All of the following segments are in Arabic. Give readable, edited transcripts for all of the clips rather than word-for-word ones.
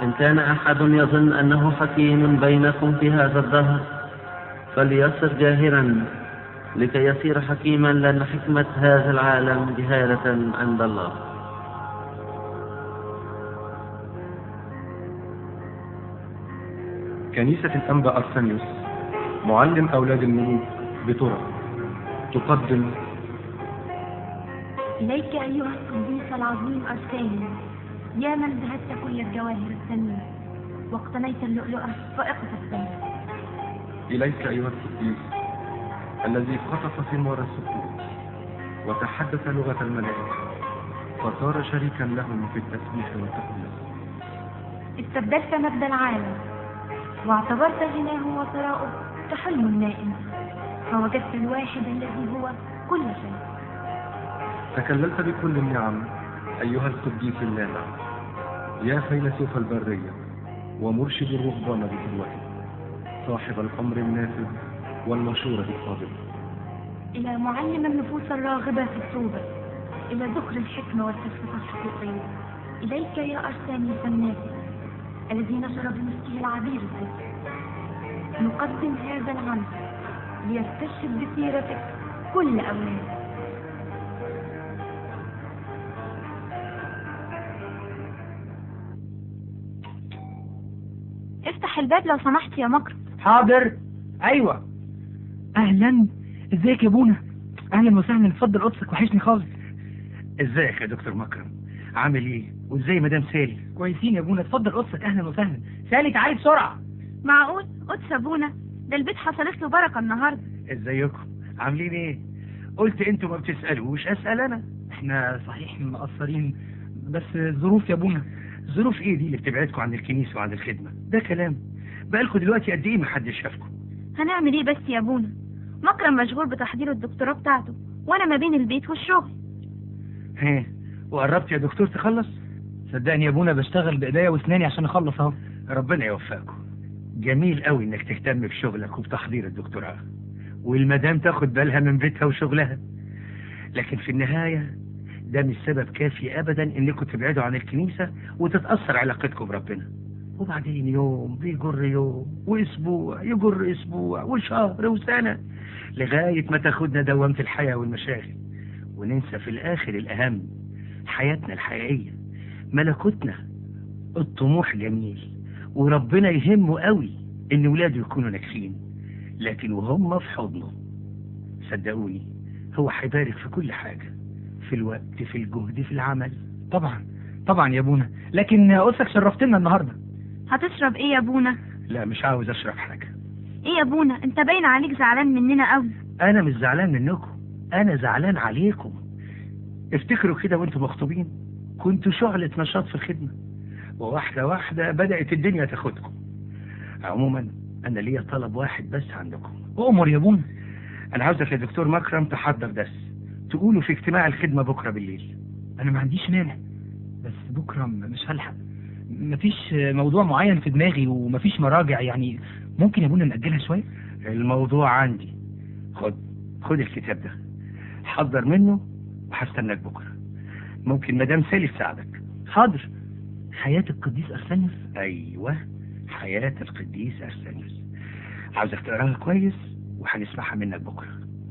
إن كان أحد يظن أنه حكيم بينكم في هذا الدهر فليصر جاهرا لكي يصير حكيما، لأن حكمة هذا العالم جهالة عند الله. كنيسة الأنبا أرسنيوس معلم أولاد الملوك بطرق تقدم إليك أيها القديس العظيم أرسانيوس، يا من ذهبت كل الجواهر الثمينة واقتنيت اللؤلؤة فائقة الثمن. إليك أيها القديس الذي قطف ثمار السكون وتحدث لغة الملائكة فصار شريكا لهم في التسبيح والتقديس. استبدلت مجد العالم واعتبرت غناه وثراؤه كحلم نائم، فوجدت الواحد الذي هو كل شيء. تكللت بكل النعم أيها القديس اللامع، يا فيلسوف البرية ومرشد الرهبان بقدوته، صاحب الأمر النافذ والمشورة الصادقة. إلى معلم النفوس الراغبة في التوبة، إلى ذكر الحكمة والفلسفة الحقيقية، إليك يا أرسانيوس النافذ الذي نشر بمسكه العبير الذكي، نقدم هذا العمل ليستشهد بسيرتك كل أولاد. افتح الباب لو سمحت يا مكرم. حاضر. ايوه. اهلا، ازيك يا ابونا؟ اهلا وسهلا، اتفضل قدسك، وحشني خالص. ازيك يا دكتور مكرم؟ عامل ايه؟ وازاي مدام سالي؟ كويسين يا ابونا، اتفضل قدسك، اهلا وسهلا. سالي تعالي بسرعه. معقول قدس ابونا؟ ده البيت حصلت له بركه النهارده. ازيكم؟ عاملين ايه؟ قلت انتوا ما بتسالوش اسال انا. احنا صحيح مقصرين بس ظروف يا ابونا. ظروف ايه دي اللي بتبعدكم عن الكنيسه وعن الخدمه؟ ده كلام. بقالكم دلوقتي قد ايه محدش شافكم؟ هنعمل ايه بس يا ابونا؟ مكرم مشغول بتحضير الدكتوراه بتاعته وانا ما بين البيت والشغل. ها، وقربت يا دكتور تخلص؟ صدقني يا ابونا بشتغل بايديا واسناني عشان اخلص اهو. ربنا يوفقكم. جميل قوي انك تهتم بشغلك وبتحضير الدكتوراه، والمدام تاخد بالها من بيتها وشغلها، لكن في النهايه ده مش سبب كافي ابدا انكم تبعدوا عن الكنيسه وتتاثر علاقتكم بربنا. وبعدين يوم بيجر يوم، واسبوع يجر اسبوع، وشهر وسنه، لغايه ما تاخدنا دوامه الحياه والمشاغل، وننسى في الاخر الاهم، حياتنا الحقيقيه، ملكوتنا. الطموح جميل وربنا يهمه قوي ان ولاده يكونوا ناجحين، لكن وهم في حضنه صدقوني هو هيبارك في كل حاجه، في الوقت، في الجهد، في العمل. طبعا طبعا يا ابونا، لكن قدسك شرفتنا النهارده. هتشرب ايه يا ابونا؟ لا مش عاوز اشرب حاجه. ايه يا ابونا، انت باين عليك زعلان مننا قوي. انا مش زعلان منكم، انا زعلان عليكم. افتكروا كده وانتم مخطوبين كنتوا شعلة نشاط في الخدمه، وواحده واحده بدات الدنيا تاخدكم. عموما انا ليا طلب واحد بس عندكم. اؤمر يا ابونا. انا عاوزك يا دكتور مكرم تحضر درس تقولوا في اجتماع الخدمه بكره بالليل. انا ما عنديش مانع، بس بكره مش هلحق، مفيش موضوع معين في دماغي ومفيش مراجع، يعني ممكن يا ابونا نأجلها شويه؟ الموضوع عندي. خد الكتاب ده، حضر منه وهستناك بكره. ممكن مدام سالي تساعدك. حاضر. حياة القديس أرسانيوس. ايوه، حياة القديس أرسانيوس. عاوزك تقراها كويس وهنسمعها منك بكره.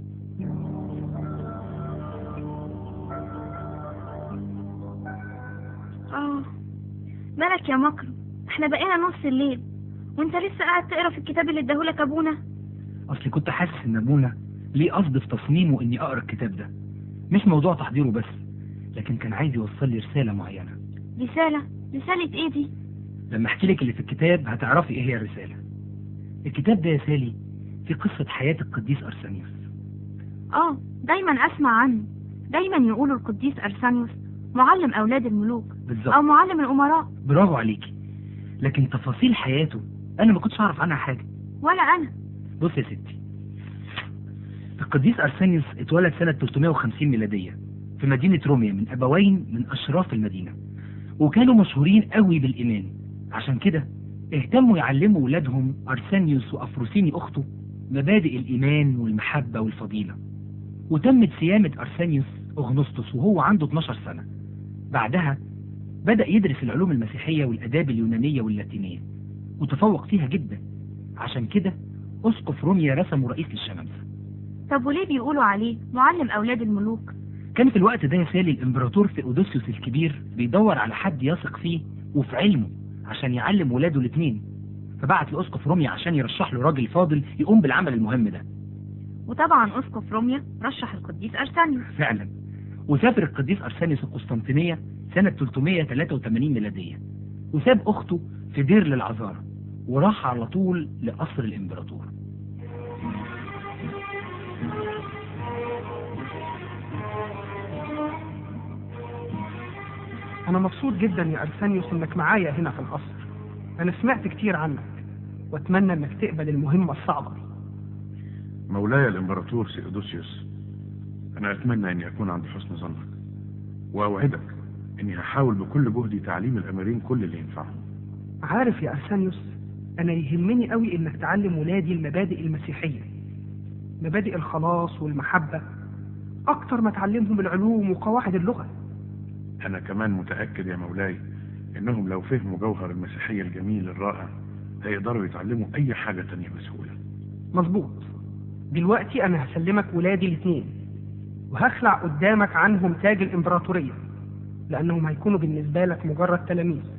مالك يا مكرم؟ احنا بقينا نص الليل وانت لسه قاعد تقرا في الكتاب اللي اداهولك ابونا. اصلي كنت حاسس ان ابونا ليه قصد في تصميمه اني اقرا الكتاب ده، مش موضوع تحضيره بس، لكن كان عايز يوصل لي رساله معينه. رساله ايه دي؟ لما احكي لك اللي في الكتاب هتعرفي ايه هي الرساله. الكتاب ده يا سالي في قصه حياه القديس ارسانيوس. دايما اسمع عنه، دايما يقولوا القديس ارسانيوس معلم اولاد الملوك بالظبط، او معلم الامراء. برافو عليكي. لكن تفاصيل حياته انا ما كنتش اعرف عنها حاجه. ولا انا. بص يا ستي، القديس ارسانيوس اتولد سنه 350 ميلاديه في مدينه روميا من ابوين من اشراف المدينه، وكانوا مشهورين قوي بالايمان. عشان كده اهتموا يعلموا ولادهم ارسانيوس وافروسيني اخته مبادئ الايمان والمحبه والفضيله. وتمت صيامه ارسانيوس اغنسطس وهو عنده 12 سنه. بعدها بدأ يدرس العلوم المسيحية والآداب اليونانية واللاتينية وتفوق فيها جدا. عشان كده أسقف روميا رسمه رئيس للشمامسة. طب وليه بيقولوا عليه معلم أولاد الملوك؟ كان في الوقت ده يا سالي الإمبراطور ثيودوسيوس الكبير بيدور على حد يثق فيه وفي علمه عشان يعلم ولاده الاثنين، فبعت لأسقف روميا عشان يرشح له راجل فاضل يقوم بالعمل المهم ده. وطبعا أسقف روميا رشح القديس أرسانيوس. فعلا، وسافر القديس أرسانيوس القسطنطينية سنة 383 ميلادية، وساب أخته في دير للعذارى وراح على طول لقصر الإمبراطور. أنا مبسوط جدا يا أرسانيوس إنك معايا هنا في القصر. أنا سمعت كتير عنك وأتمنى إنك تقبل المهمة الصعبة. مولاي الإمبراطور ثيودوسيوس، أنا أتمنى أني أكون عند حسن ظنك، وأوعدك أني هحاول بكل جهدي تعليم الأميرين كل اللي ينفعهم. عارف يا أرسانيوس، أنا يهمني قوي إنك تعلم ولادي المبادئ المسيحية، مبادئ الخلاص والمحبة، أكتر ما تعلمهم العلوم وقواعد اللغة. أنا كمان متأكد يا مولاي إنهم لو فهموا جوهر المسيحية الجميل الرائع هيقدروا يتعلموا أي حاجة تانية بسهولة. مظبوط. دلوقتي أنا هسلمك ولادي الاثنين وهخلع قدامك عنهم تاج الإمبراطورية، لأنهم هيكونوا بالنسبة لك مجرد تلاميذ.